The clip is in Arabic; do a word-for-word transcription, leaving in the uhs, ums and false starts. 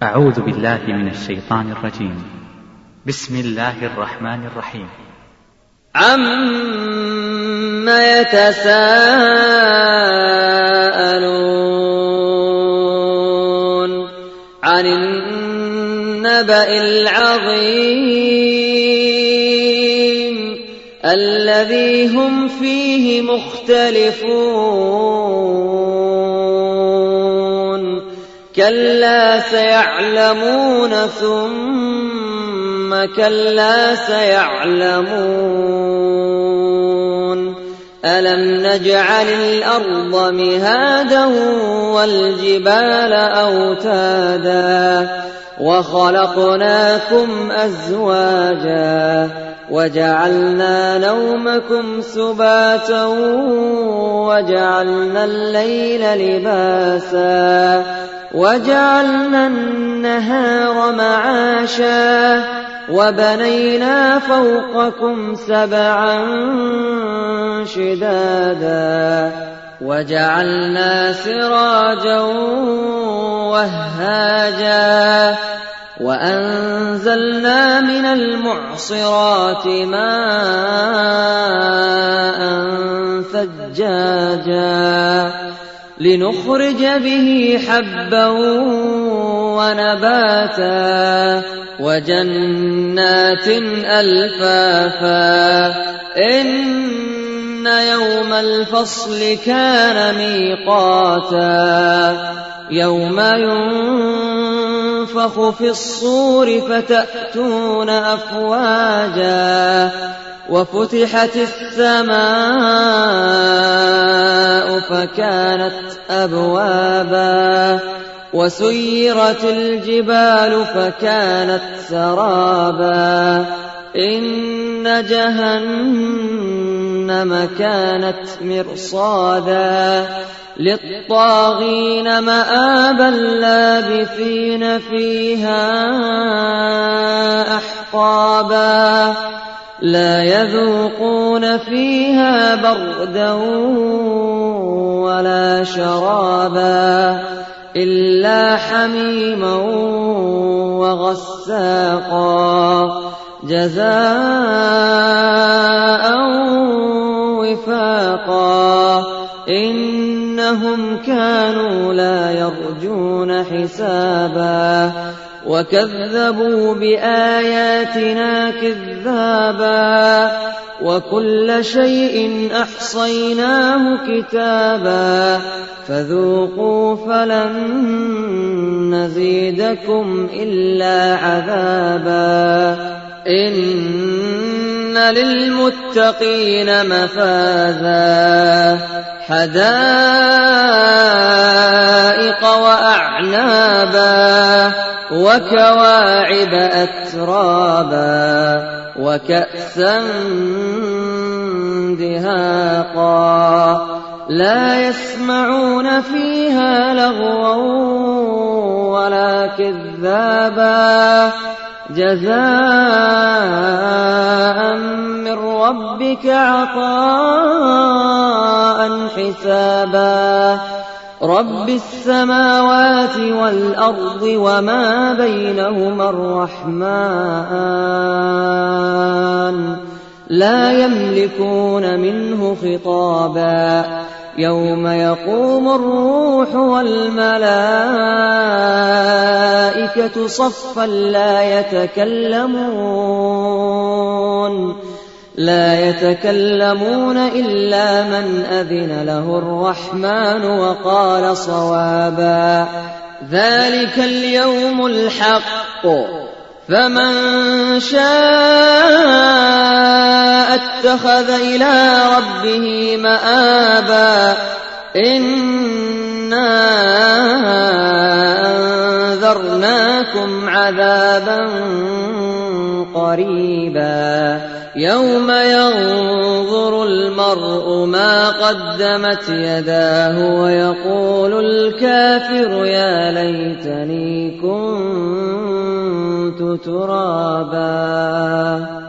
أعوذ بالله من الشيطان الرجيم. بسم الله الرحمن الرحيم. عَمَّ يَتَسَاءَلُونَ عَنِ النَّبَإِ الْعَظِيمِ الَّذِي هُمْ فِيهِ مُخْتَلِفُونَ كَلَّا سَيَعْلَمُونَ ثُمَّ كَلَّا سَيَعْلَمُونَ أَلَمْ نَجْعَلِ الْأَرْضَ مِهَادًا وَالْجِبَالَ أَوْتَادًا وَخَلَقْنَاكُمْ أَزْوَاجًا وَجَعَلْنَا نَوْمَكُمْ سُبَاتًا وَجَعَلْنَا اللَّيْلَ لِبَاسًا وَجَعَلْنَا النَّهَارَ مَعَاشًا وَبَنَيْنَا فَوْقَكُمْ سَبْعًا شِدَادًا وَجَعَلْنَا سِرَاجًا وَهَّاجًا وَأَنزَلْنَا مِنَ الْمُعْصِرَاتِ مَاءً ثَجَّاجًا لِنُخْرِجَ بِهِ حَبًّا وَنَبَاتًا وَجَنَّاتٍ أَلْفَافًا إِنَّ يَوْمَ الْفَصْلِ كَانَ مِيقَاتًا يَوْمَ يُنفَخُ فِي الصُّورِ فَتَأْتُونَ أَفْوَاجًا وَفُتِحَتِ السَّمَاءُ فَكَانَتْ أَبْوَابًا وَسُيِّرَتِ الْجِبَالُ فَكَانَتْ سَرَابًا إِنَّ جَهَنَّمَ كَانَتْ مِرْصَادًا لِلطَّاغِينَ مَآبًا لَابِثِينَ فِيهَا أَحْقَابًا لَا يَذُوقُونَ فِيهَا بَرْدًا وَلَا شَرَابًا إِلَّا حَمِيمًا وَغَسَّاقًا جَزَاءً وِفَاقًا إِنَّهُمْ كَانُوا لَا يَرْجُونَ حِسَابًا وَكَذَّبُوا بِآيَاتِنَا كِذَّابًا وَكُلَّ شَيْءٍ أَحْصَيْنَاهُ كِتَابًا فَذُوقُوا فَلَن نَّزِيدَكُمْ إِلَّا عَذَابًا إِنَّ لِلْمُتَّقِينَ مَفَازًا حَدَائِقَ وَأَعْنَابًا وَكَوَاعِبَ أَتْرَابًا وَكَأْسًا دِهَاقًا لَا يَسْمَعُونَ فِيهَا لَغْوًا وَلَا كِذَّابًا جَزَاءً مِّن رَّبِّكَ عَطَاءً حِسَابًا رَبِّ السَّمَاوَاتِ وَالْأَرْضِ وَمَا بَيْنَهُمَا الرَّحْمَٰنُ لَا يَمْلِكُونَ مِنْهُ خِطَابًا يَوْمَ يَقُومُ الرُّوحُ وَالْمَلَائِكَةُ صَفًّا لَّا يَتَكَلَّمُونَ لا يتكلمون إلا من أذن له الرحمن وقال صوابا ذلك اليوم الحق فمن شاء اتخذ إلى ربه مآبا إنا أنذرناكم عذابا قريبا يوم ينظر المرء ما قدمت يداه ويقول الكافر يا ليتني كنت ترابا.